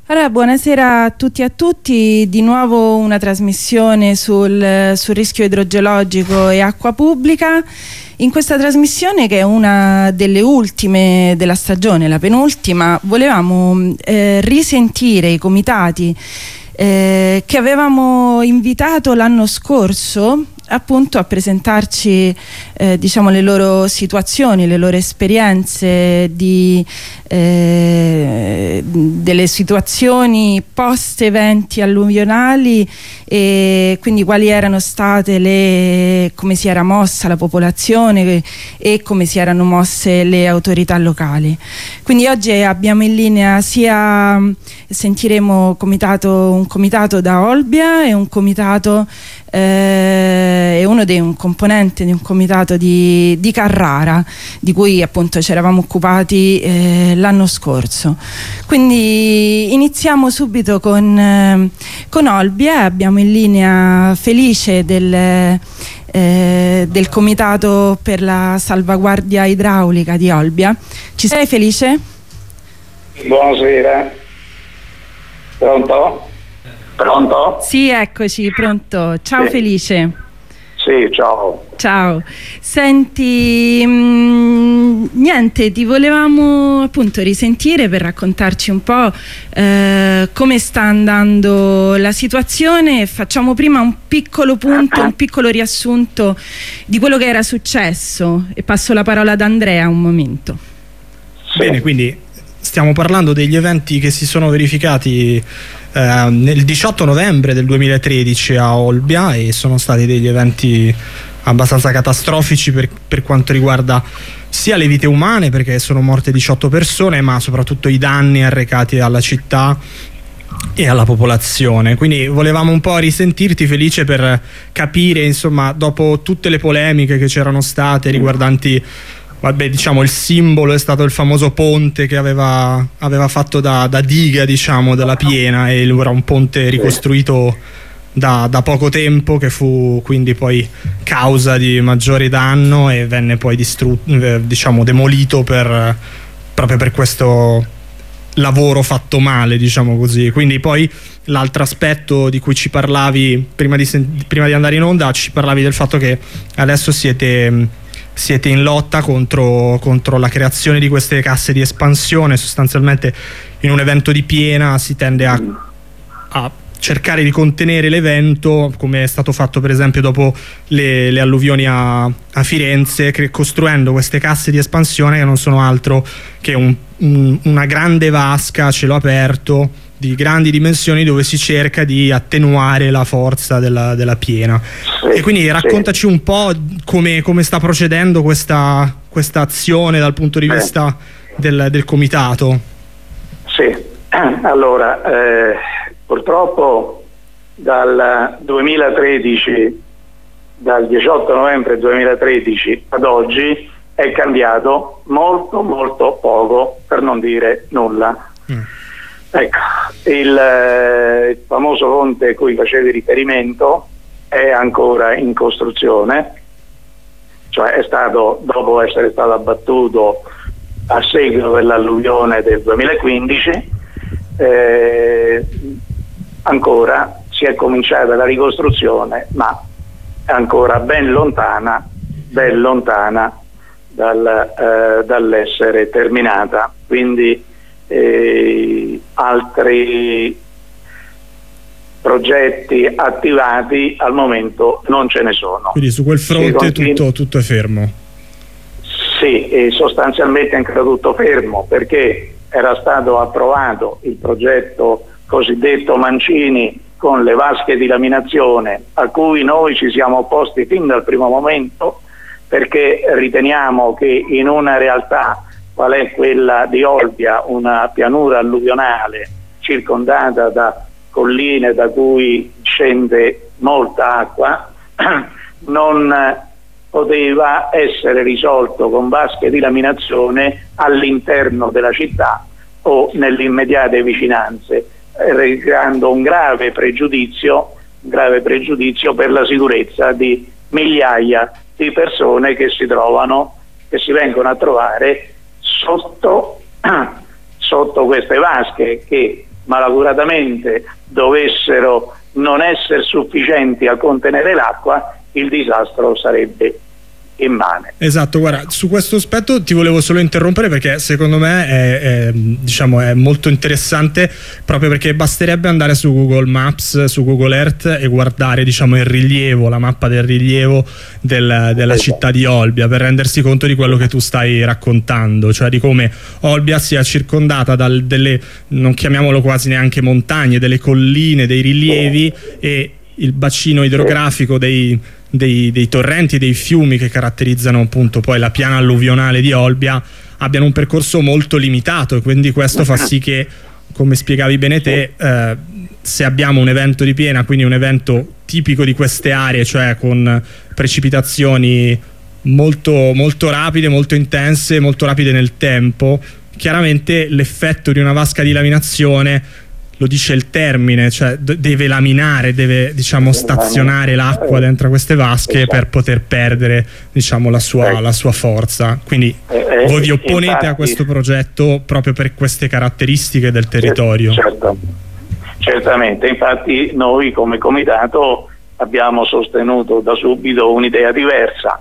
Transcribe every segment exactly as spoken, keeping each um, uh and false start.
Allora, buonasera a tutti e a tutti, di nuovo una trasmissione sul, sul rischio idrogeologico e acqua pubblica. In questa trasmissione, che è una delle ultime della stagione, la penultima, volevamo eh, risentire i comitati eh, che avevamo invitato l'anno scorso appunto a presentarci eh, diciamo le loro situazioni, le loro esperienze di, eh, delle situazioni post eventi alluvionali, e quindi quali erano state le, come si era mossa la popolazione e come si erano mosse le autorità locali. Quindi oggi abbiamo in linea sia, sentiremo comitato, un comitato da Olbia e un comitato Eh, è uno dei un componente di un comitato di, di Carrara, di cui appunto ci eravamo occupati eh, l'anno scorso. Quindi iniziamo subito con, eh, con Olbia. Abbiamo in linea Felice del, eh, del comitato per la salvaguardia idraulica di Olbia. Ci sei, Felice? Buonasera. Pronto? Pronto? Sì, eccoci, pronto. Ciao, sì. Felice. Sì, ciao. Ciao. Senti, mh, niente, ti volevamo appunto risentire per raccontarci un po' eh, come sta andando la situazione. Facciamo prima un piccolo punto, un piccolo riassunto di quello che era successo e passo la parola ad Andrea un momento. Sì. Bene, quindi stiamo parlando degli eventi che si sono verificati eh, nel diciotto novembre del duemilatredici a Olbia, e sono stati degli eventi abbastanza catastrofici per, per quanto riguarda sia le vite umane, perché sono morte diciotto persone, ma soprattutto i danni arrecati alla città e alla popolazione. Quindi volevamo un po' risentirti, Felice, per capire, insomma, dopo tutte le polemiche che c'erano state riguardanti, vabbè, diciamo, il simbolo è stato il famoso ponte che aveva, aveva fatto da, da diga, diciamo, della piena, e era un ponte ricostruito da, da poco tempo, che fu quindi poi causa di maggiore danno e venne poi distrutto, diciamo, demolito per, proprio per questo lavoro fatto male, diciamo così. Quindi poi l'altro aspetto di cui ci parlavi prima di, prima di andare in onda, ci parlavi del fatto che adesso siete siete in lotta contro, contro la creazione di queste casse di espansione. Sostanzialmente in un evento di piena si tende a, a cercare di contenere l'evento, come è stato fatto per esempio dopo le, le alluvioni a, a Firenze, costruendo queste casse di espansione che non sono altro che un, un, una grande vasca a cielo aperto di grandi dimensioni, dove si cerca di attenuare la forza della, della piena. Sì, e quindi raccontaci sì. un po' come, come sta procedendo questa, questa azione dal punto di eh. vista del, del comitato. Sì, allora eh, purtroppo dal duemilatredici, dal diciotto novembre duemilatredici ad oggi è cambiato molto molto poco, per non dire nulla. Mm. Ecco, il, eh, il famoso ponte a cui facevi riferimento è ancora in costruzione, cioè è stato, dopo essere stato abbattuto a seguito dell'alluvione del duemilaquindici, eh, ancora si è cominciata la ricostruzione, ma è ancora ben lontana, ben lontana dal, eh, dall'essere terminata. Quindi Eh, altri progetti attivati al momento non ce ne sono. Quindi su quel fronte tutto, tutto è fermo? Sì, e sostanzialmente è ancora tutto fermo, perché era stato approvato il progetto cosiddetto Mancini con le vasche di laminazione, a cui noi ci siamo opposti fin dal primo momento, perché riteniamo che in una realtà qual è quella di Olbia, una pianura alluvionale circondata da colline da cui scende molta acqua, non poteva essere risolto con vasche di laminazione all'interno della città o nelle immediate vicinanze, creando un grave pregiudizio, un grave pregiudizio per la sicurezza di migliaia di persone che si trovano, che si vengono a trovare sotto, sotto queste vasche, che malacuratamente dovessero non essere sufficienti a contenere l'acqua, il disastro sarebbe immane. Esatto, guarda, su questo aspetto ti volevo solo interrompere, perché secondo me è, è, diciamo, è molto interessante, proprio perché basterebbe andare su Google Maps, su Google Earth, e guardare, diciamo, il rilievo, la mappa del rilievo del, della esatto. città di Olbia, per rendersi conto di quello che tu stai raccontando, cioè di come Olbia sia circondata da delle, non chiamiamolo quasi neanche montagne, delle colline, dei rilievi, e il bacino idrografico dei Dei, dei torrenti e dei fiumi che caratterizzano appunto poi la piana alluvionale di Olbia abbiano un percorso molto limitato, e quindi questo fa sì che, come spiegavi bene te, eh, se abbiamo un evento di piena, quindi un evento tipico di queste aree, cioè con precipitazioni molto, molto rapide, molto intense, molto rapide nel tempo, chiaramente l'effetto di una vasca di laminazione, lo dice il termine, cioè deve laminare, deve, diciamo, stazionare l'acqua dentro queste vasche per poter perdere, diciamo, la sua, la sua forza. Quindi voi vi opponete Infatti, a questo progetto proprio per queste caratteristiche del territorio? Certo, certamente, infatti noi come comitato abbiamo sostenuto da subito un'idea diversa,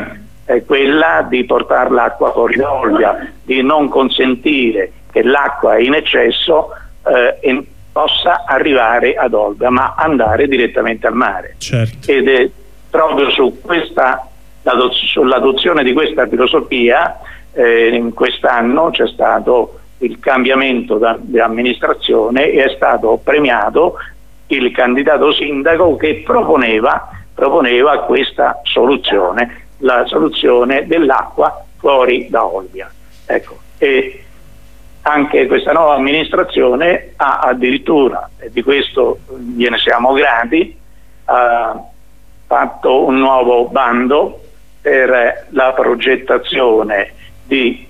è quella di portare l'acqua fuori da Olbia, di non consentire che l'acqua in eccesso Eh, possa arrivare ad Olbia, ma andare direttamente al mare. Certo. Ed è proprio su questa, sull'adozione di questa filosofia, eh, in quest'anno c'è stato il cambiamento di amministrazione e è stato premiato il candidato sindaco che proponeva, proponeva questa soluzione, la soluzione dell'acqua fuori da Olbia. Ecco, e anche questa nuova amministrazione ha addirittura, e di questo gliene siamo grati, ha fatto un nuovo bando per la progettazione di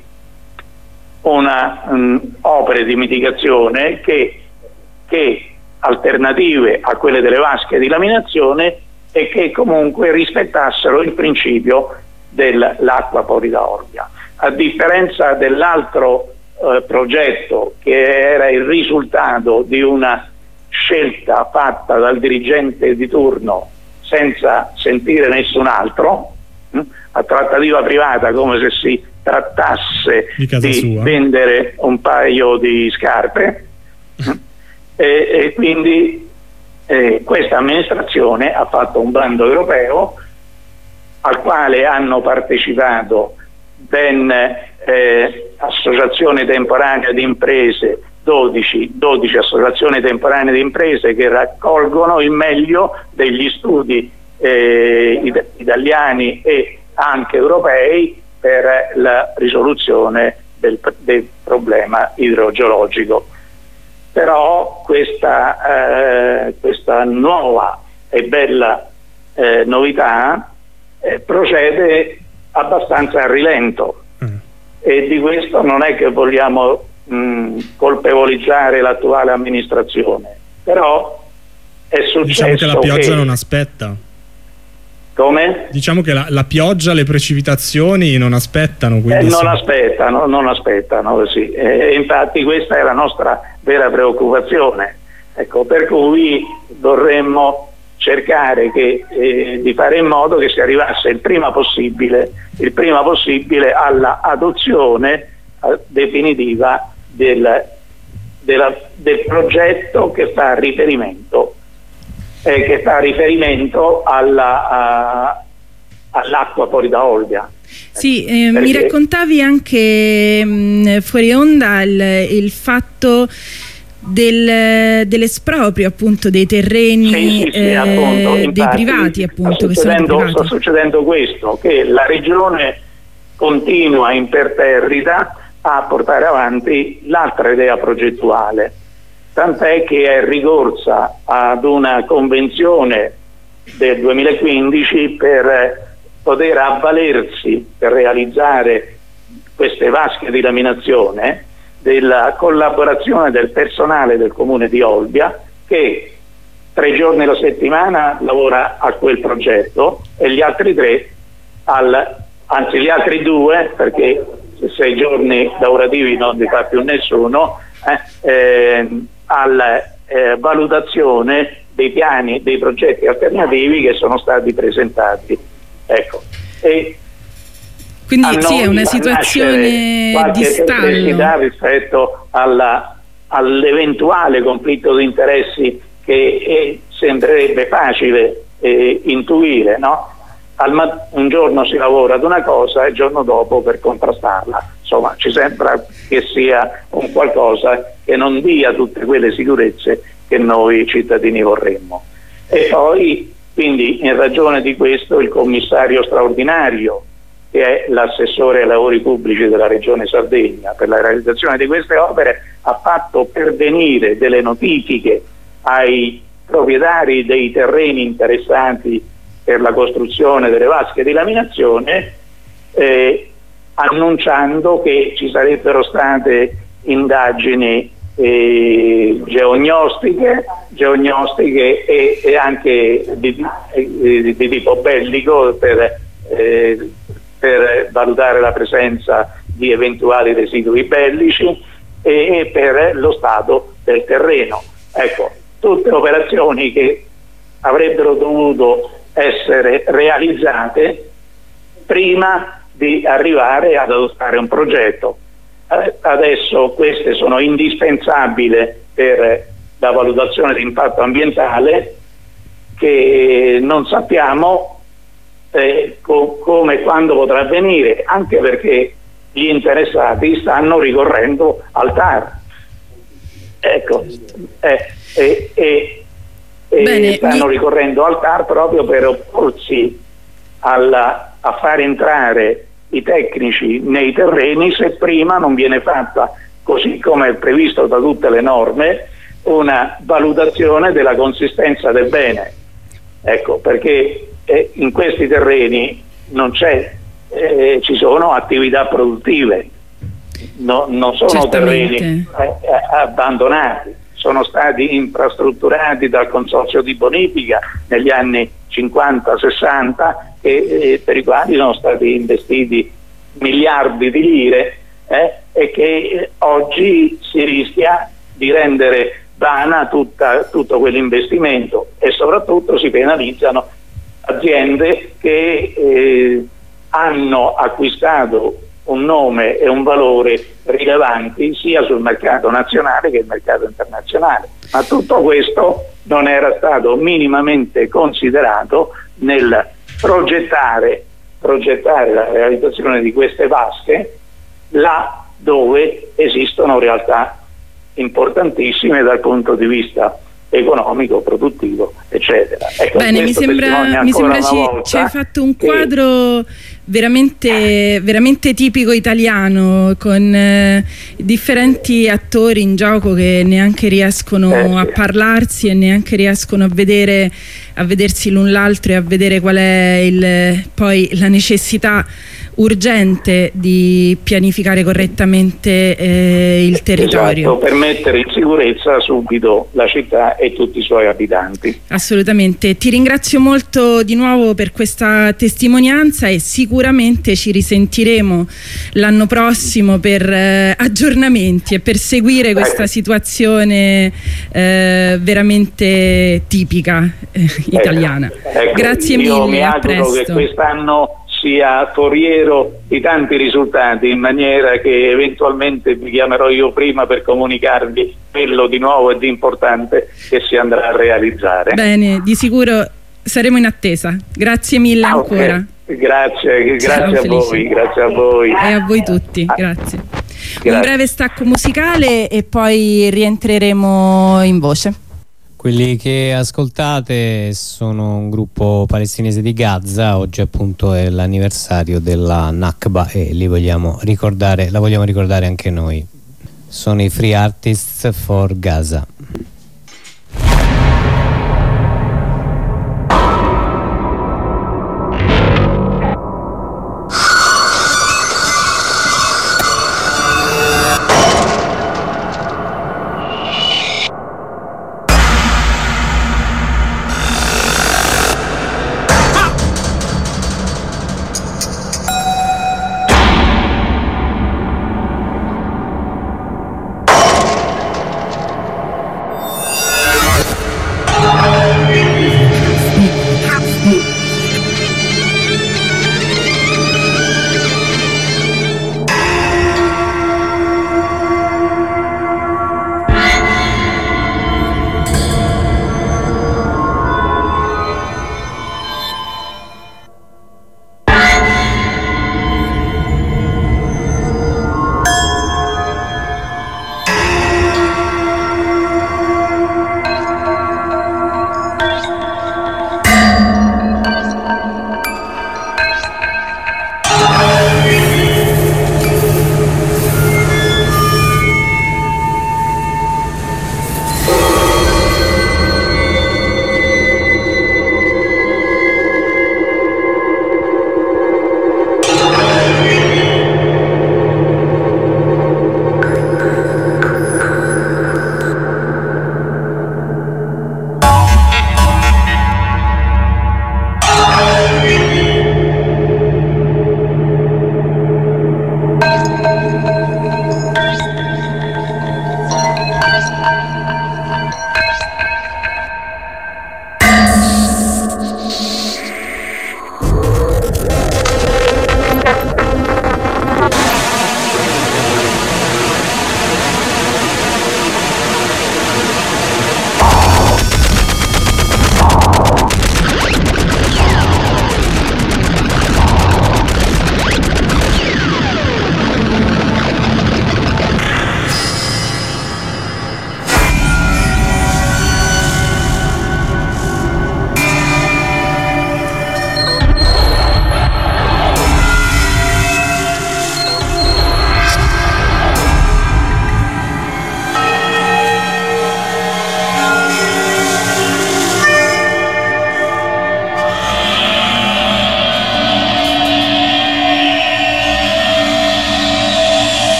una um, opere di mitigazione che, che alternative a quelle delle vasche di laminazione, e che comunque rispettassero il principio dell'acqua fuori da Olbia. A differenza dell'altro Eh, progetto che era il risultato di una scelta fatta dal dirigente di turno senza sentire nessun altro, mh? a trattativa privata, come se si trattasse di, di vendere un paio di scarpe, mh? e, e quindi eh, questa amministrazione ha fatto un bando europeo al quale hanno partecipato ben eh, associazioni temporanee di imprese, dodici, dodici associazioni temporanee di imprese che raccolgono il meglio degli studi eh, it- italiani e anche europei per la risoluzione del, del problema idrogeologico. Però questa, eh, questa nuova e bella eh, novità eh, procede abbastanza a rilento, mm. e di questo non è che vogliamo mh, colpevolizzare l'attuale amministrazione, però è successo. Diciamo che la pioggia che... non aspetta. Come? Diciamo che la, la pioggia, le precipitazioni non aspettano. Eh, non aspettano, non aspettano, sì. E infatti questa è la nostra vera preoccupazione. Ecco, per cui vorremmo cercare che, eh, di fare in modo che si arrivasse il prima possibile, il prima possibile alla adozione eh, definitiva del, della, del progetto che fa riferimento eh, che fa riferimento alla, a, all'acqua fuori da Olbia. Sì, eh, mi raccontavi anche mh, fuori onda il, il fatto del, dell'esproprio appunto dei terreni, sì, sì, sì, eh, appunto, dei infatti, privati appunto che sta sono sta succedendo questo, che la regione continua imperterrita a portare avanti l'altra idea progettuale, tant'è che è ricorsa ad una convenzione del duemilaquindici per poter avvalersi, per realizzare queste vasche di laminazione, della collaborazione del personale del comune di Olbia, che tre giorni alla settimana lavora a quel progetto e gli altri tre al, anzi gli altri due, perché sei giorni lavorativi non li fa più nessuno, eh, eh, alla eh, valutazione dei piani, dei progetti alternativi che sono stati presentati. Ecco. E quindi sì, è una situazione di stallo rispetto alla, all'eventuale conflitto di interessi che eh, sembrerebbe facile eh, intuire, no? Al, un giorno si lavora ad una cosa e il giorno dopo per contrastarla. Insomma, ci sembra che sia un qualcosa che non dia tutte quelle sicurezze che noi cittadini vorremmo. E poi, quindi, in ragione di questo, il commissario straordinario, che è l'assessore ai lavori pubblici della Regione Sardegna, per la realizzazione di queste opere, ha fatto pervenire delle notifiche ai proprietari dei terreni interessati per la costruzione delle vasche di laminazione, eh, annunciando che ci sarebbero state indagini eh, geognostiche, geognostiche e, e anche di, di, di tipo bellico per, eh, per valutare la presenza di eventuali residui bellici e, e per lo stato del terreno. Ecco, tutte operazioni che avrebbero dovuto essere realizzate prima di arrivare ad adottare un progetto. Eh, adesso queste sono indispensabili per la valutazione di impatto ambientale, che non sappiamo eh, co- come e quando potrà avvenire, anche perché gli interessati stanno ricorrendo al T A R. Ecco, eh, eh, eh, E stanno mi... ricorrendo al T A R proprio per opporsi alla, a far entrare i tecnici nei terreni, se prima non viene fatta, così come è previsto da tutte le norme, una valutazione della consistenza del bene. Ecco, perché eh, in questi terreni non c'è, eh, ci sono attività produttive, no, non sono Certamente. terreni eh, abbandonati. Sono stati infrastrutturati dal consorzio di bonifica negli anni cinquanta sessanta e, e per i quali sono stati investiti miliardi di lire eh, e che eh, oggi si rischia di rendere vana tutta, tutto quell'investimento, e soprattutto si penalizzano aziende che eh, hanno acquistato un nome e un valore rilevanti sia sul mercato nazionale che il mercato internazionale, ma tutto questo non era stato minimamente considerato nel progettare, progettare la realizzazione di queste vasche là dove esistono realtà importantissime dal punto di vista economico, produttivo, eccetera. Ecco, Bene, mi sembra, mi sembra ci, ci hai fatto un quadro veramente, veramente tipico italiano, con eh, differenti attori in gioco che neanche riescono eh, a parlarsi e neanche riescono a vedere, a vedersi l'un l'altro e a vedere qual è il, poi la necessità urgente di pianificare correttamente eh, il territorio. Esatto, per mettere in sicurezza subito la città e tutti i suoi abitanti. Assolutamente. Ti ringrazio molto di nuovo per questa testimonianza e sicuramente ci risentiremo l'anno prossimo per eh, aggiornamenti e per seguire questa ecco. situazione eh, veramente tipica eh, italiana. Ecco. Ecco. Grazie Io mille, mi a auguro presto. che quest'anno sia foriero di tanti risultati, in maniera che eventualmente vi chiamerò io prima per comunicarvi quello di nuovo e di importante che si andrà a realizzare. Bene, di sicuro saremo in attesa. Grazie mille ah, ancora. Okay. Grazie, grazie a voi, grazie a voi. E a voi tutti, grazie. grazie. Un breve stacco musicale e poi rientreremo in voce. Quelli che ascoltate sono un gruppo palestinese di Gaza. Oggi appunto è l'anniversario della Nakba e li vogliamo ricordare, la vogliamo ricordare anche noi. Sono i Free Artists for Gaza.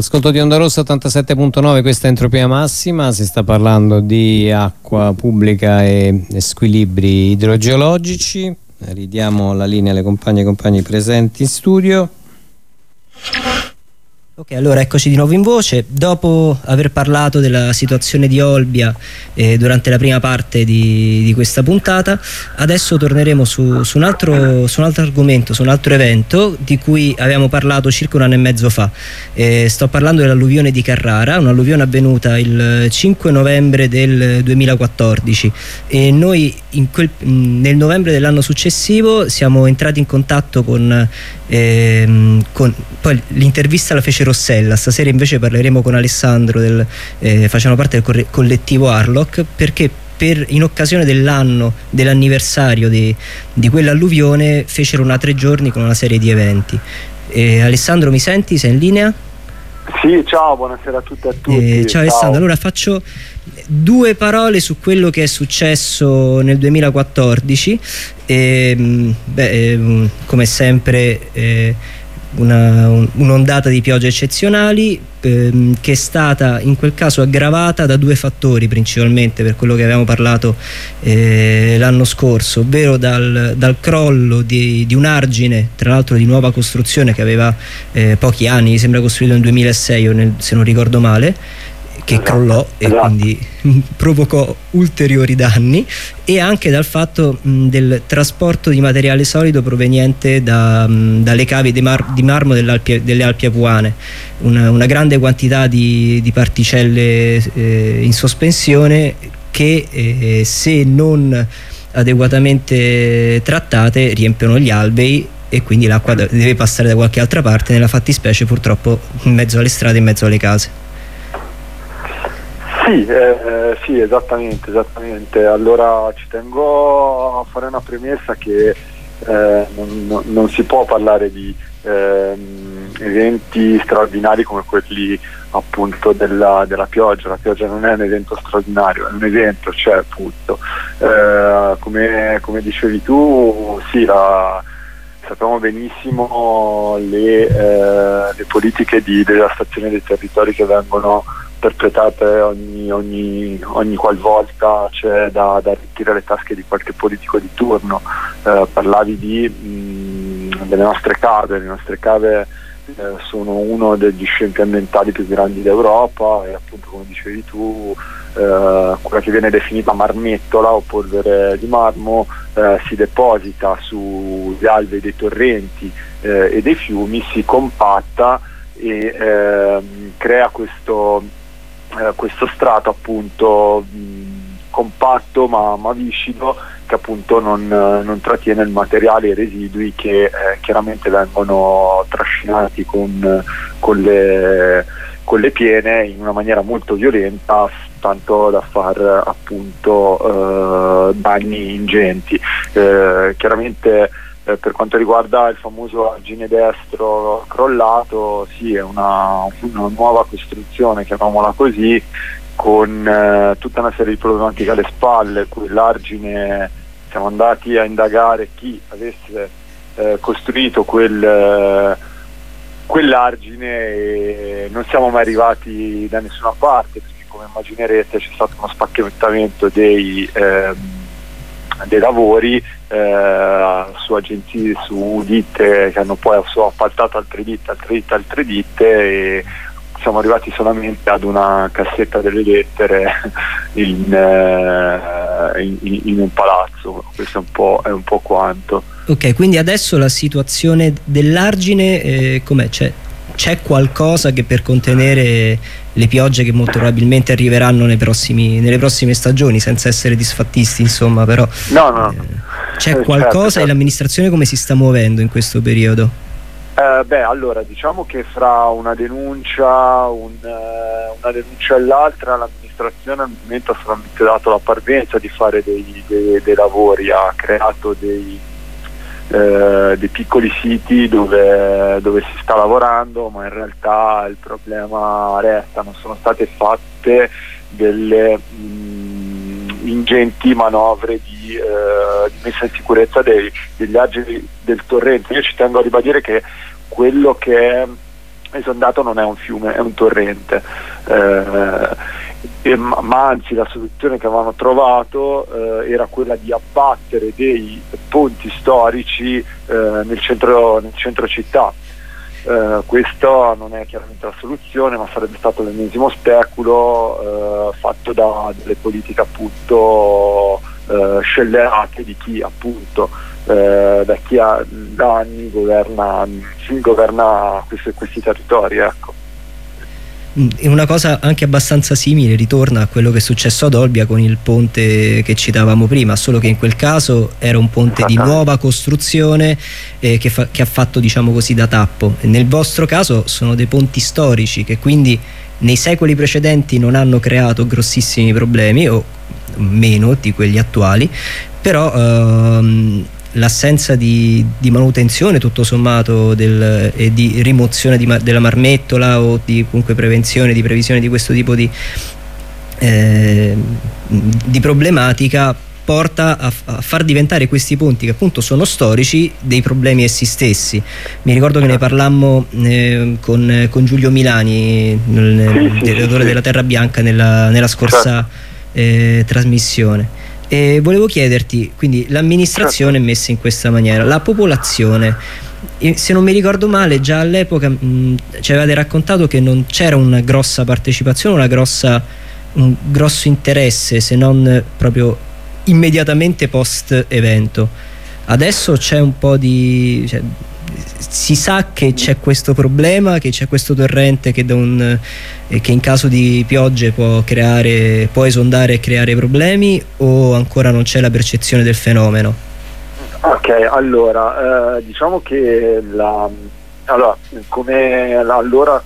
All'ascolto di Onda Rossa ottantasette punto nove, questa è Entropia Massima, si sta parlando di acqua pubblica e squilibri idrogeologici. Ridiamo la linea alle compagne e compagni presenti in studio. Ok, allora eccoci di nuovo in voce. Dopo aver parlato della situazione di Olbia eh, durante la prima parte di, di questa puntata, adesso torneremo su, su, un altro, su un altro argomento, su un altro evento di cui abbiamo parlato circa un anno e mezzo fa. Eh, sto parlando dell'alluvione di Carrara, un'alluvione avvenuta il cinque novembre del duemilaquattordici, e noi in quel, nel novembre dell'anno successivo siamo entrati in contatto con, eh, con poi l'intervista la fece Rossella. Stasera invece parleremo con Alessandro, del, eh, facciamo parte del collettivo Arloc, perché per, in occasione dell'anno dell'anniversario di, di quell'alluvione fecero una tre giorni con una serie di eventi. eh, Alessandro, mi senti? Sei in linea? Sì, ciao, buonasera a tutti e a tutti. Eh, ciao, ciao Alessandro, allora faccio due parole su quello che è successo nel duemilaquattordici. eh, beh, eh, come sempre eh, Una, un, un'ondata di piogge eccezionali ehm, che è stata in quel caso aggravata da due fattori principalmente, per quello che avevamo parlato eh, l'anno scorso, ovvero dal, dal crollo di, di un argine, tra l'altro di nuova costruzione, che aveva eh, pochi anni, mi sembra costruito nel duemilasei o nel, se non ricordo male, che crollò e quindi provocò ulteriori danni, e anche dal fatto mh, del trasporto di materiale solido proveniente da, mh, dalle cave di, mar di marmo delle Alpi, delle Alpi Apuane, una, una grande quantità di, di particelle eh, in sospensione che eh, se non adeguatamente trattate riempiono gli alvei, e quindi l'acqua deve passare da qualche altra parte, nella fattispecie purtroppo in mezzo alle strade, in mezzo alle case. Sì, eh, sì, esattamente, esattamente. Allora ci tengo a fare una premessa che eh, non, non si può parlare di eh, eventi straordinari come quelli appunto della, della pioggia. La pioggia non è un evento straordinario, è un evento, cioè appunto eh, come, come dicevi tu, sì, la, sappiamo benissimo le, eh, le politiche di devastazione dei territori che vengono perpetrate ogni, ogni, ogni qualvolta c'è da, da arricchire le tasche di qualche politico di turno. Eh, parlavi di, mh, delle nostre cave, le nostre cave eh, sono uno degli scempi ambientali più grandi d'Europa, e appunto, come dicevi tu, eh, quella che viene definita marmettola o polvere di marmo eh, si deposita sugli alvei dei torrenti eh, e dei fiumi, si compatta e eh, crea questo Eh, questo strato appunto mh, compatto ma, ma viscido, che appunto non, non trattiene il materiale e i residui che eh, chiaramente vengono trascinati con, con, le, con le piene in una maniera molto violenta, tanto da far appunto eh, danni ingenti. Eh, chiaramente Eh, per quanto riguarda il famoso argine destro crollato, sì, è una, una nuova costruzione, chiamiamola così, con eh, tutta una serie di problematiche alle spalle. Quell'argine, siamo andati a indagare chi avesse eh, costruito quel, eh, quell'argine, e non siamo mai arrivati da nessuna parte, perché come immaginerete c'è stato uno spacchettamento dei, eh, dei lavori Eh, su agenzie, su ditte che hanno poi appaltato altre ditte, altre ditte, altre ditte, e siamo arrivati solamente ad una cassetta delle lettere in, eh, in, in un palazzo. Questo è un po', è un po' quanto. Ok, quindi adesso la situazione dell'argine eh, com'è? C'è, c'è qualcosa che per contenere le piogge che molto probabilmente arriveranno nei prossimi, nelle prossime stagioni, senza essere disfattisti insomma, però no, no. Eh, c'è qualcosa, certo, certo. E l'amministrazione come si sta muovendo in questo periodo? Eh, beh, allora diciamo che fra una denuncia un, uh, una denuncia e l'altra, l'amministrazione al momento ha solamente dato la parvenza di fare dei, dei, dei lavori, ha creato dei, eh, dei piccoli siti dove, dove si sta lavorando, ma in realtà il problema resta. Non sono state fatte delle mh, ingenti manovre di, eh, di messa in sicurezza dei, degli argini del torrente. Io ci tengo a ribadire che quello che è esondato non è un fiume, è un torrente. Eh, e, ma anzi la soluzione che avevano trovato eh, era quella di abbattere dei ponti storici eh, nel centro, nel centro città. Eh, questa non è chiaramente la soluzione, ma sarebbe stato l'ennesimo speculo eh, fatto da delle politiche appunto eh, scellerate di chi appunto eh, da chi ha da anni governa, governa questi, questi territori, ecco. E una cosa anche abbastanza simile ritorna a quello che è successo ad Olbia con il ponte che citavamo prima, solo che in quel caso era un ponte di nuova costruzione eh, che, fa, che ha fatto, diciamo così, da tappo. E nel vostro caso sono dei ponti storici che quindi nei secoli precedenti non hanno creato grossissimi problemi, o meno di quelli attuali, però ehm, l'assenza di, di manutenzione tutto sommato del, e di rimozione di, della marmettola o di comunque prevenzione, di previsione di questo tipo di, eh, di problematica porta a, a far diventare questi ponti, che appunto sono storici, dei problemi essi stessi. Mi ricordo che ne parlammo eh, con, con Giulio Milani, nel, direttore della Terra Bianca, nella, nella scorsa eh, trasmissione. E volevo chiederti, quindi l'amministrazione è messa in questa maniera, la popolazione, se non mi ricordo male già all'epoca mh, ci avevate raccontato che non c'era una grossa partecipazione, una grossa, un grosso interesse, se non proprio immediatamente post evento. Adesso c'è un po' di... Cioè, si sa che c'è questo problema, che c'è questo torrente che, da un, eh, che in caso di piogge può creare, può esondare e creare problemi, o ancora non c'è la percezione del fenomeno? Ok, allora eh, diciamo che la, allora, come allora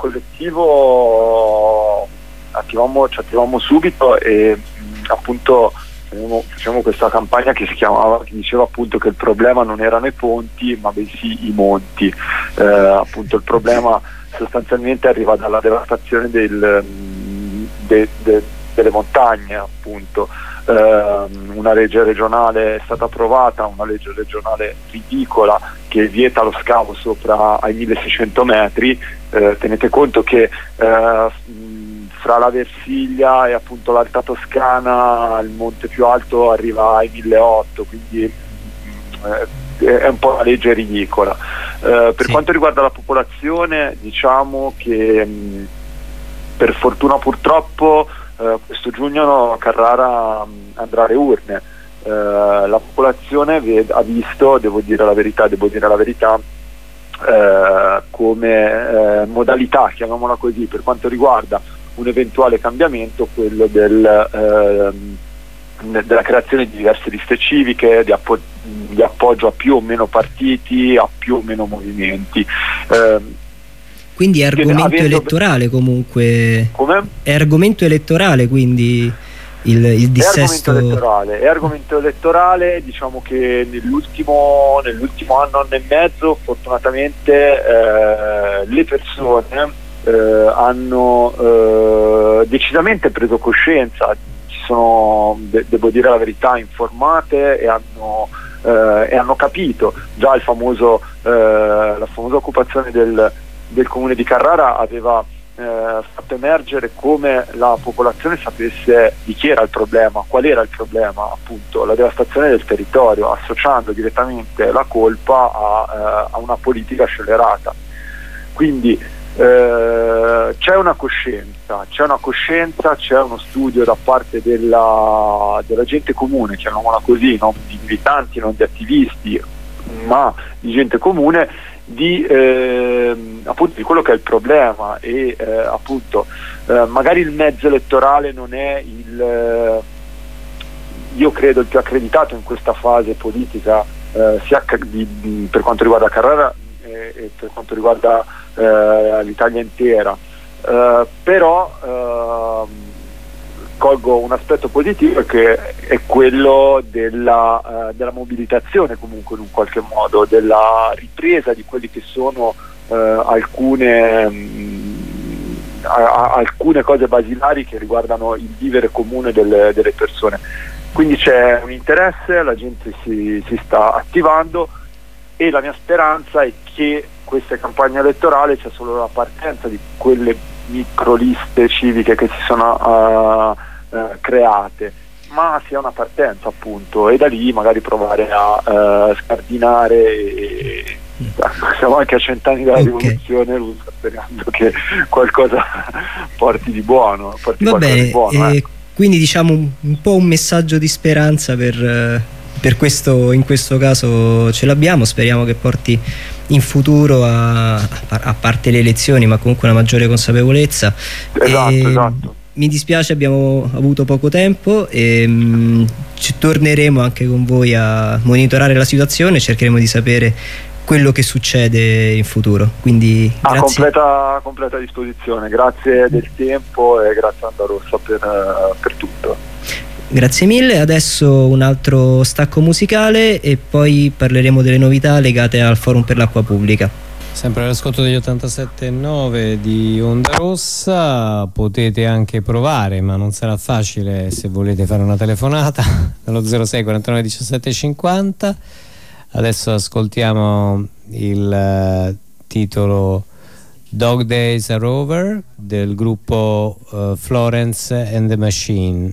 collettivo attivammo, ci attivammo subito e mh, appunto facciamo questa campagna che si chiamava, che diceva appunto che il problema non erano i ponti ma bensì i monti. Eh, appunto il problema sostanzialmente arriva dalla devastazione del, de, de, delle montagne, appunto. Eh, una legge regionale è stata approvata, una legge regionale ridicola che vieta lo scavo sopra ai milleseicento metri. Eh, tenete conto che eh, fra la Versilia e appunto l'Alta Toscana il monte più alto arriva ai milleottocento, quindi eh, è un po' una legge ridicola. Eh, per sì. quanto riguarda la popolazione, diciamo che mh, per fortuna purtroppo eh, questo giugno Carrara mh, andrà alle urne. Eh, la popolazione ved- ha visto, devo dire la verità, devo dire la verità eh, come eh, modalità, chiamiamola così, per quanto riguarda un eventuale cambiamento, quello del, eh, della creazione di diverse liste civiche, di, appo- di appoggio a più o meno partiti, a più o meno movimenti. Eh, quindi è argomento avendo... elettorale comunque. Come? È argomento elettorale, quindi il, il dissesto. È argomento elettorale, è argomento elettorale, diciamo che nell'ultimo, nell'ultimo anno, anno e mezzo, fortunatamente eh, le persone Eh, hanno eh, decisamente preso coscienza, si sono, de- devo dire la verità, informate e hanno, eh, e hanno capito. Già il famoso, eh, la famosa occupazione del, del comune di Carrara aveva eh, fatto emergere come la popolazione sapesse di chi era il problema, qual era il problema, appunto la devastazione del territorio, associando direttamente la colpa a, eh, a una politica scellerata. Quindi Eh, c'è una coscienza, c'è una coscienza, c'è uno studio da parte della, della gente comune, chiamiamola così, non di militanti, non di attivisti, ma di gente comune, di, eh, appunto, di quello che è il problema e eh, appunto eh, magari il mezzo elettorale non è il, eh, io credo, il più accreditato in questa fase politica, eh, sia di, di, per quanto riguarda Carrara e, e per quanto riguarda Uh, l'Italia intera, uh, però uh, colgo un aspetto positivo che è quello della, uh, della mobilitazione, comunque in un qualche modo, della ripresa di quelli che sono uh, alcune, um, a, a, alcune cose basilari che riguardano il vivere comune delle, delle persone. Quindi c'è un interesse, la gente si, si sta attivando e la mia speranza è che queste campagne elettorali c'è solo la partenza di quelle microliste civiche che si sono uh, uh, create, ma sia una partenza appunto, e da lì magari provare a uh, scardinare e, siamo anche a cent'anni dalla okay. rivoluzione russa, sperando che qualcosa porti di buono, porti va bene, di buono, eh, ecco. Quindi diciamo un, un po' un messaggio di speranza per, per questo, in questo caso ce l'abbiamo, speriamo che porti in futuro a, a parte le elezioni, ma comunque una maggiore consapevolezza. Esatto, e, esatto. Mi dispiace, abbiamo avuto poco tempo e mh, ci torneremo anche con voi a monitorare la situazione, cercheremo di sapere quello che succede in futuro. Quindi a grazie. completa, completa disposizione, grazie del tempo e grazie a Onda Rossa per, per tutto. Grazie mille, adesso un altro stacco musicale e poi parleremo delle novità legate al Forum per l'Acqua Pubblica. Sempre all'ascolto degli ottantasette e nove di Onda Rossa, potete anche provare, ma non sarà facile se volete fare una telefonata allo zero sei quarantanove diciassette cinquanta. Adesso ascoltiamo il uh, titolo Dog Days Are Over del gruppo uh, Florence and the Machine.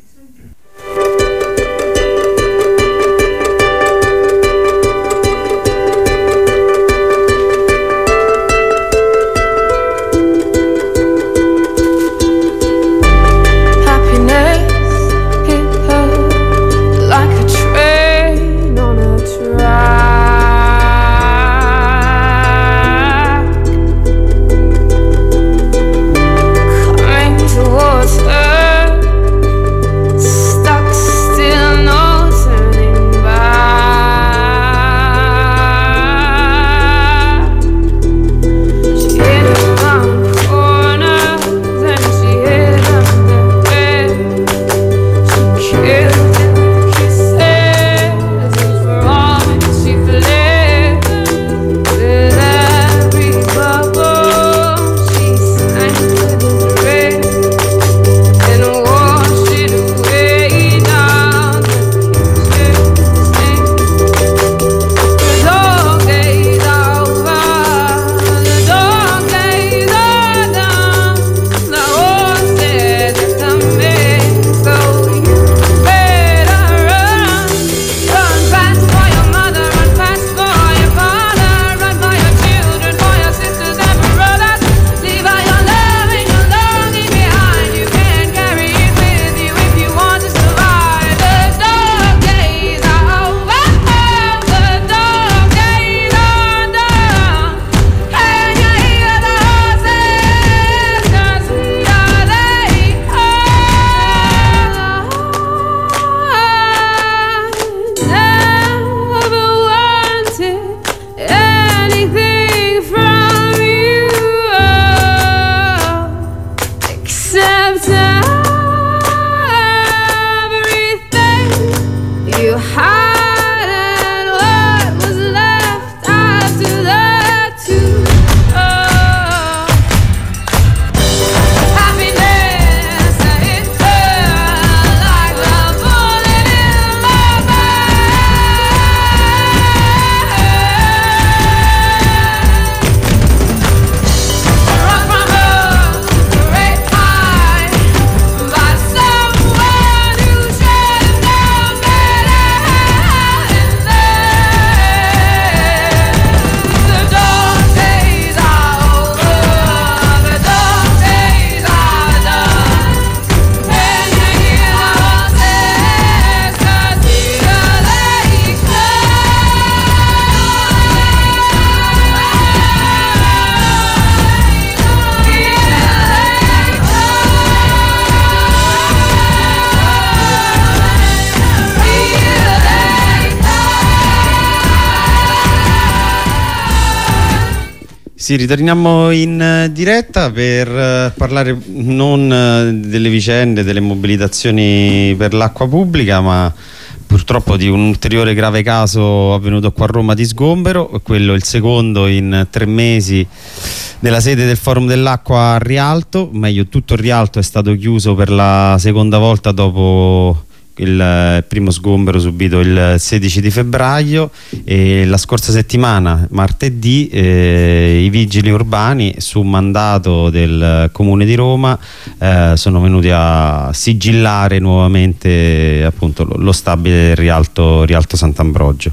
Sì, ritorniamo in diretta per parlare non delle vicende, delle mobilitazioni per l'acqua pubblica, ma purtroppo di un ulteriore grave caso avvenuto qua a Roma di sgombero, quello il secondo in tre mesi nella sede del Forum dell'Acqua a Rialto. Meglio, tutto Rialto è stato chiuso per la seconda volta dopo il primo sgombero subito il sedici di febbraio, e la scorsa settimana, martedì, eh, i vigili urbani su mandato del Comune di Roma eh, sono venuti a sigillare nuovamente appunto lo, lo stabile del Rialto, Rialto Sant'Ambrogio.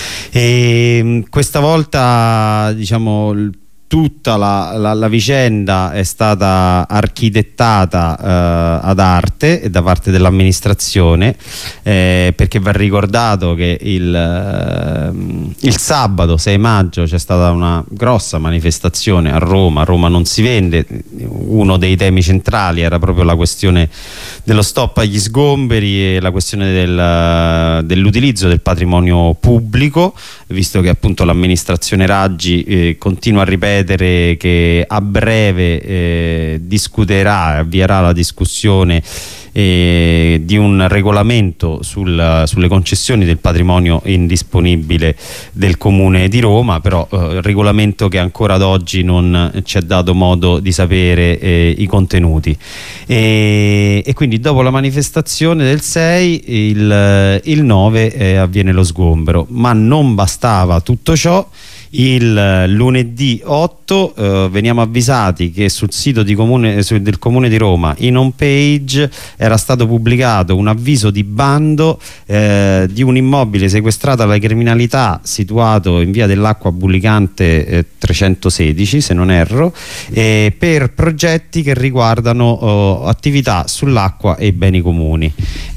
E questa volta, diciamo, tutta la, la, la vicenda è stata architettata eh, ad arte e da parte dell'amministrazione, eh, perché va ricordato che il, eh, il sabato sei maggio c'è stata una grossa manifestazione a Roma. A Roma non si vende, uno dei temi centrali era proprio la questione dello stop agli sgomberi e la questione del, dell'utilizzo del patrimonio pubblico, visto che appunto l'amministrazione Raggi eh, continua a ripetere che a breve eh, discuterà, avvierà la discussione eh, di un regolamento sul, sulle concessioni del patrimonio indisponibile del Comune di Roma, però eh, regolamento che ancora ad oggi non ci è dato modo di sapere eh, i contenuti. E, e quindi dopo la manifestazione del sei, il, il nove eh, avviene lo sgombero, ma non bastava tutto ciò. Il lunedì otto eh, veniamo avvisati che sul sito di comune, su, del Comune di Roma, in home page, era stato pubblicato un avviso di bando eh, di un immobile sequestrato alla criminalità situato in via dell'Acqua Bullicante eh, trecentosedici, se non erro, eh, per progetti che riguardano eh, attività sull'acqua e beni comuni.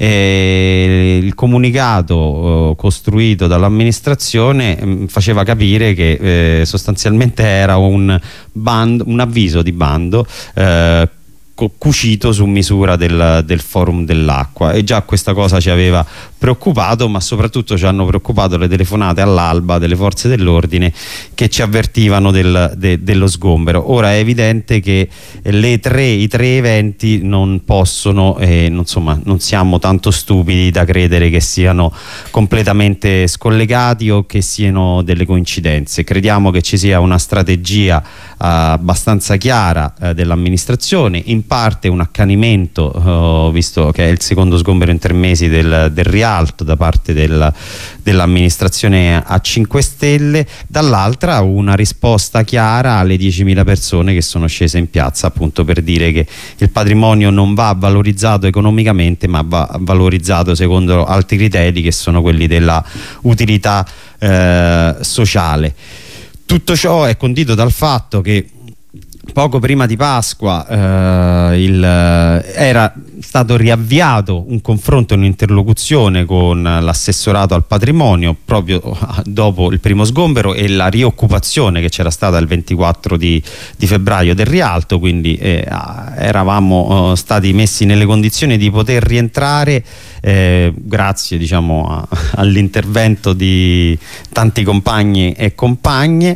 Eh, il comunicato eh, costruito dall'amministrazione mh, faceva capire che Eh, sostanzialmente era un, bando, un avviso di bando eh, cucito su misura del, del Forum dell'Acqua, e già questa cosa ci aveva preoccupato, ma soprattutto ci hanno preoccupato le telefonate all'alba delle forze dell'ordine che ci avvertivano del, de, dello sgombero. Ora è evidente che le tre, i tre eventi non possono, eh, non, insomma, non siamo tanto stupidi da credere che siano completamente scollegati o che siano delle coincidenze. Crediamo che ci sia una strategia eh, abbastanza chiara eh, dell'amministrazione, in parte un accanimento, eh, visto che è il secondo sgombero in tre mesi del, del Rialto da parte del, dell'amministrazione a cinque Stelle, dall'altra una risposta chiara alle diecimila persone che sono scese in piazza appunto per dire che il patrimonio non va valorizzato economicamente, ma va valorizzato secondo altri criteri, che sono quelli della utilità eh, sociale. Tutto ciò è condito dal fatto che poco prima di Pasqua eh, il, era stato riavviato un confronto e un'interlocuzione con l'assessorato al patrimonio proprio dopo il primo sgombero e la rioccupazione che c'era stata il ventiquattro di, di febbraio del Rialto, quindi eh, eravamo eh, stati messi nelle condizioni di poter rientrare eh, grazie, diciamo, all'intervento di tanti compagni e compagne,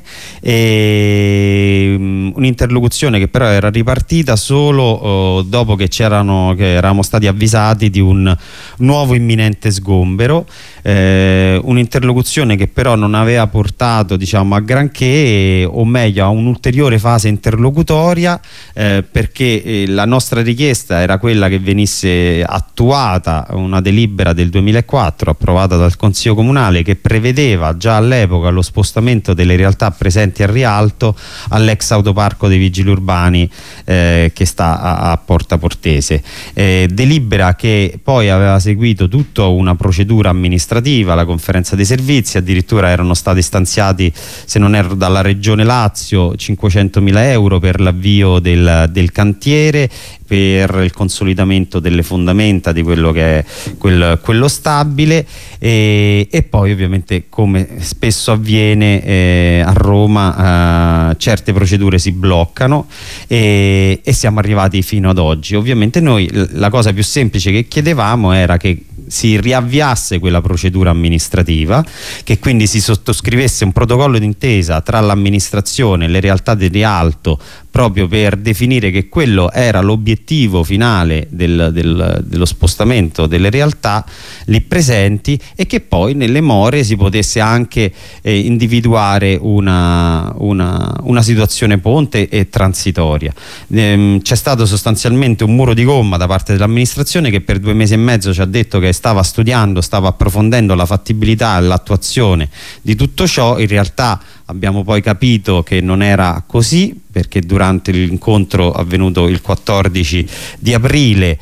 e um, un'interlocuzione che però era ripartita solo uh, dopo che c'erano che eravamo stati avvisati di un nuovo imminente sgombero, eh, un'interlocuzione che però non aveva portato, diciamo, a granché, o meglio a un'ulteriore fase interlocutoria, eh, perché eh, la nostra richiesta era quella che venisse attuata una delibera del duemilaquattro approvata dal Consiglio Comunale, che prevedeva già all'epoca lo spostamento delle realtà presenti a Rialto all'ex autoparco dei vigili urbani eh, che sta a, a Porta Portese. Eh, delibera che poi aveva seguito tutta una procedura amministrativa, la conferenza dei servizi, addirittura erano stati stanziati, se non erro dalla Regione Lazio, cinquecentomila euro per l'avvio del, del cantiere, per il consolidamento delle fondamenta di quello che è quel, quello stabile, e, e poi ovviamente, come spesso avviene eh, a Roma, eh, certe procedure si bloccano e, e siamo arrivati fino ad oggi. Ovviamente noi la cosa più semplice che chiedevamo era che si riavviasse quella procedura amministrativa, che quindi si sottoscrivesse un protocollo d'intesa tra l'amministrazione e le realtà del Rialto, proprio per definire che quello era l'obiettivo l'obiettivo finale del, del, dello spostamento delle realtà lì presenti, e che poi nelle more si potesse anche eh, individuare una, una, una situazione ponte e transitoria. Ehm, c'è stato sostanzialmente un muro di gomma da parte dell'amministrazione, che per due mesi e mezzo ci ha detto che stava studiando, stava approfondendo la fattibilità e l'attuazione di tutto ciò. In realtà abbiamo poi capito che non era così, perché durante l'incontro avvenuto il quattordici di aprile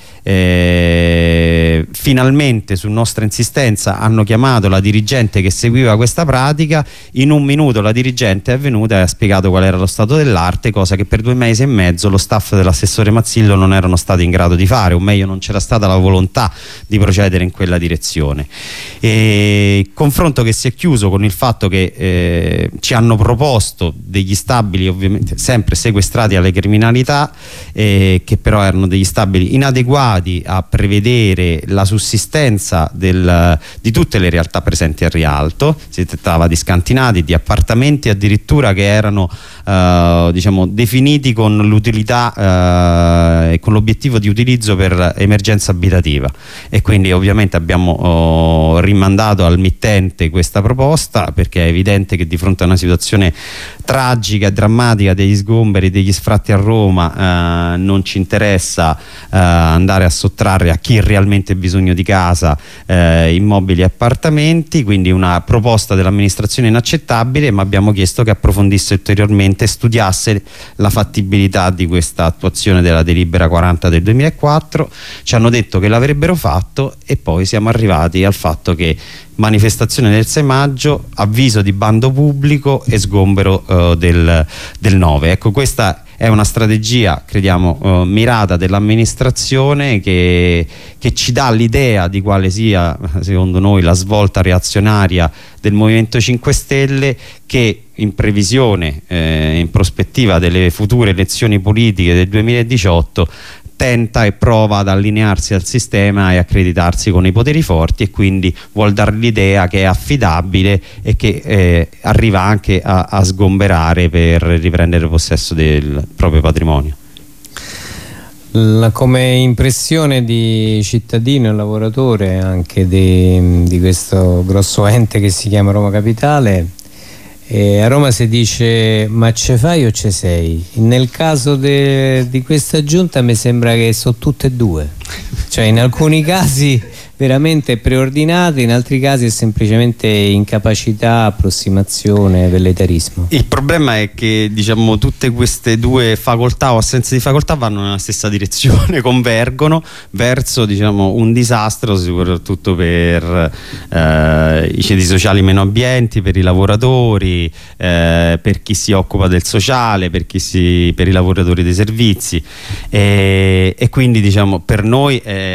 eh, finalmente, su nostra insistenza, hanno chiamato la dirigente che seguiva questa pratica. In un minuto la dirigente è venuta e ha spiegato qual era lo stato dell'arte, cosa che per due mesi e mezzo lo staff dell'assessore Mazzillo non erano stati in grado di fare, o meglio non c'era stata la volontà di procedere in quella direzione. E confronto che si è chiuso con il fatto che eh, ci hanno proposto degli stabili, ovviamente sempre sequestrati alle criminalità, eh, che però erano degli stabili inadeguati a prevedere la sussistenza del, di tutte le realtà presenti a Rialto. Si trattava di scantinati, di appartamenti addirittura che erano eh, diciamo definiti con l'utilità e eh, con l'obiettivo di utilizzo per emergenza abitativa, e quindi ovviamente abbiamo oh, rimandato al mittente questa proposta, perché è evidente che di fronte a una situazione tragica e drammatica degli sgomberi, degli sfratti a Roma, eh, non ci interessa eh, andare a sottrarre a chi ha realmente bisogno di casa eh, immobili e appartamenti. Quindi una proposta dell'amministrazione inaccettabile, ma abbiamo chiesto che approfondisse ulteriormente e studiasse la fattibilità di questa attuazione della delibera quaranta del duemilaquattro. Ci hanno detto che l'avrebbero fatto, e poi siamo arrivati al fatto che manifestazione del sei maggio, avviso di bando pubblico e sgombero uh, del, del nove. Ecco, questa è una strategia, crediamo, uh, mirata dell'amministrazione, che, che ci dà l'idea di quale sia, secondo noi, la svolta reazionaria del Movimento cinque Stelle, che in previsione, eh, in prospettiva delle future elezioni politiche del duemiladiciotto, tenta e prova ad allinearsi al sistema e accreditarsi con i poteri forti, e quindi vuol dare l'idea che è affidabile e che eh, arriva anche a, a sgomberare per riprendere possesso del proprio patrimonio. La, come impressione di cittadino e lavoratore anche di, di questo grosso ente che si chiama Roma Capitale, E a Roma si dice ma ce fai o ce sei? Nel caso de, di questa giunta mi sembra che sono tutte e due, cioè in alcuni casi veramente preordinate, in altri casi è semplicemente incapacità, approssimazione, velleitarismo. Il problema è che, diciamo, tutte queste due facoltà o assenze di facoltà vanno nella stessa direzione, convergono verso, diciamo, un disastro soprattutto per eh, i ceti sociali meno abbienti, per i lavoratori, eh, per chi si occupa del sociale, per, chi si, per i lavoratori dei servizi, e, e quindi, diciamo, per noi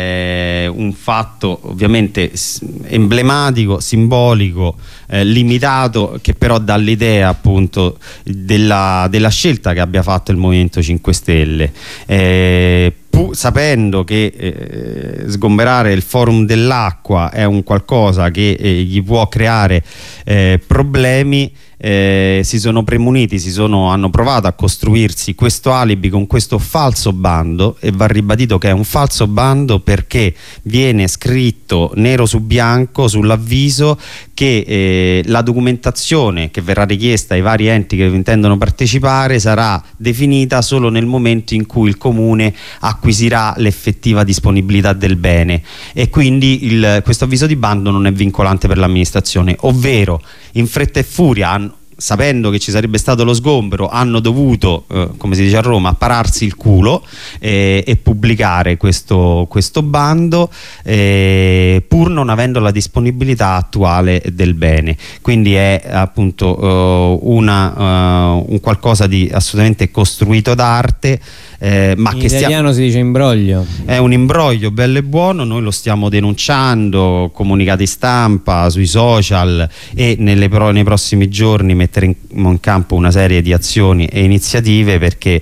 è un fatto ovviamente emblematico, simbolico, eh, limitato, che però dà l'idea appunto della, della scelta che abbia fatto il Movimento cinque Stelle, eh, pu- sapendo che eh, sgomberare il Forum dell'Acqua è un qualcosa che eh, gli può creare eh, problemi. Eh, si sono premuniti, si sono, hanno provato a costruirsi questo alibi con questo falso bando, e va ribadito che è un falso bando perché viene scritto nero su bianco sull'avviso che eh, la documentazione che verrà richiesta ai vari enti che intendono partecipare sarà definita solo nel momento in cui il comune acquisirà l'effettiva disponibilità del bene, e quindi il, questo avviso di bando non è vincolante per l'amministrazione, ovvero in fretta e furia hanno, sapendo che ci sarebbe stato lo sgombero, hanno dovuto, eh, come si dice a Roma, pararsi il culo eh, e pubblicare questo, questo bando, eh, pur non avendo la disponibilità attuale del bene. Quindi è appunto eh, una, eh, un qualcosa di assolutamente costruito d'arte, eh, ma in che italiano stia... si dice imbroglio. È un imbroglio bello e buono, noi lo stiamo denunciando, comunicati stampa, sui social, e nelle pro nei prossimi giorni mettere in, in campo una serie di azioni e iniziative, perché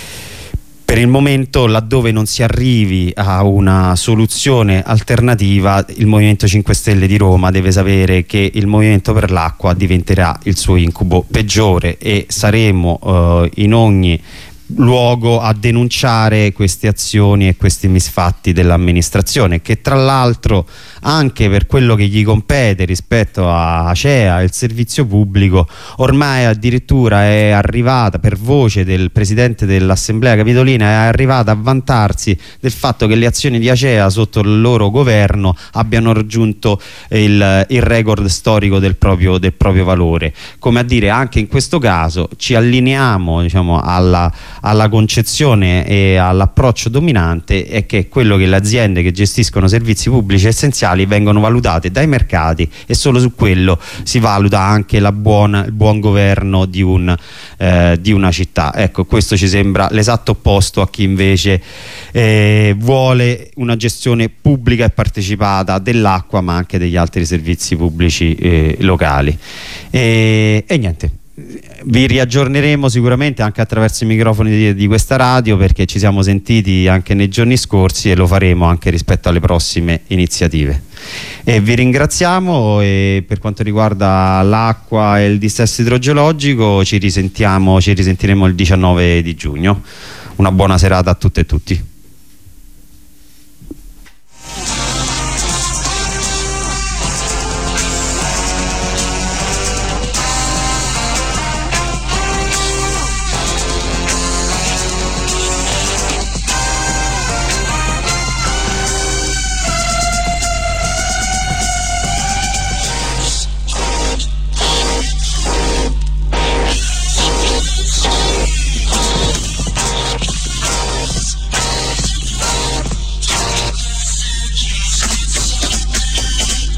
per il momento, laddove non si arrivi a una soluzione alternativa, il Movimento cinque Stelle di Roma deve sapere che il Movimento per l'Acqua diventerà il suo incubo peggiore, e saremo eh, in ogni luogo a denunciare queste azioni e questi misfatti dell'amministrazione, che tra l'altro anche per quello che gli compete rispetto a Acea e il servizio pubblico ormai addirittura è arrivata, per voce del presidente dell'Assemblea Capitolina, è arrivata a vantarsi del fatto che le azioni di Acea sotto il loro governo abbiano raggiunto il, il record storico del proprio, del proprio valore, come a dire anche in questo caso ci allineiamo, diciamo, alla, alla concezione e all'approccio dominante, è che quello che le aziende che gestiscono servizi pubblici essenziali vengono valutate dai mercati e solo su quello si valuta anche la buona, il buon governo di, un, eh, di una città. Ecco, questo ci sembra l'esatto opposto a chi invece eh, vuole una gestione pubblica e partecipata dell'acqua, ma anche degli altri servizi pubblici eh, locali. E, e niente, vi riaggiorneremo sicuramente anche attraverso i microfoni di, di questa radio, perché ci siamo sentiti anche nei giorni scorsi e lo faremo anche rispetto alle prossime iniziative. E vi ringraziamo, e per quanto riguarda l'acqua e il dissesto idrogeologico ci risentiamo, ci risentiremo il diciannove di giugno. Una buona serata a tutte e tutti.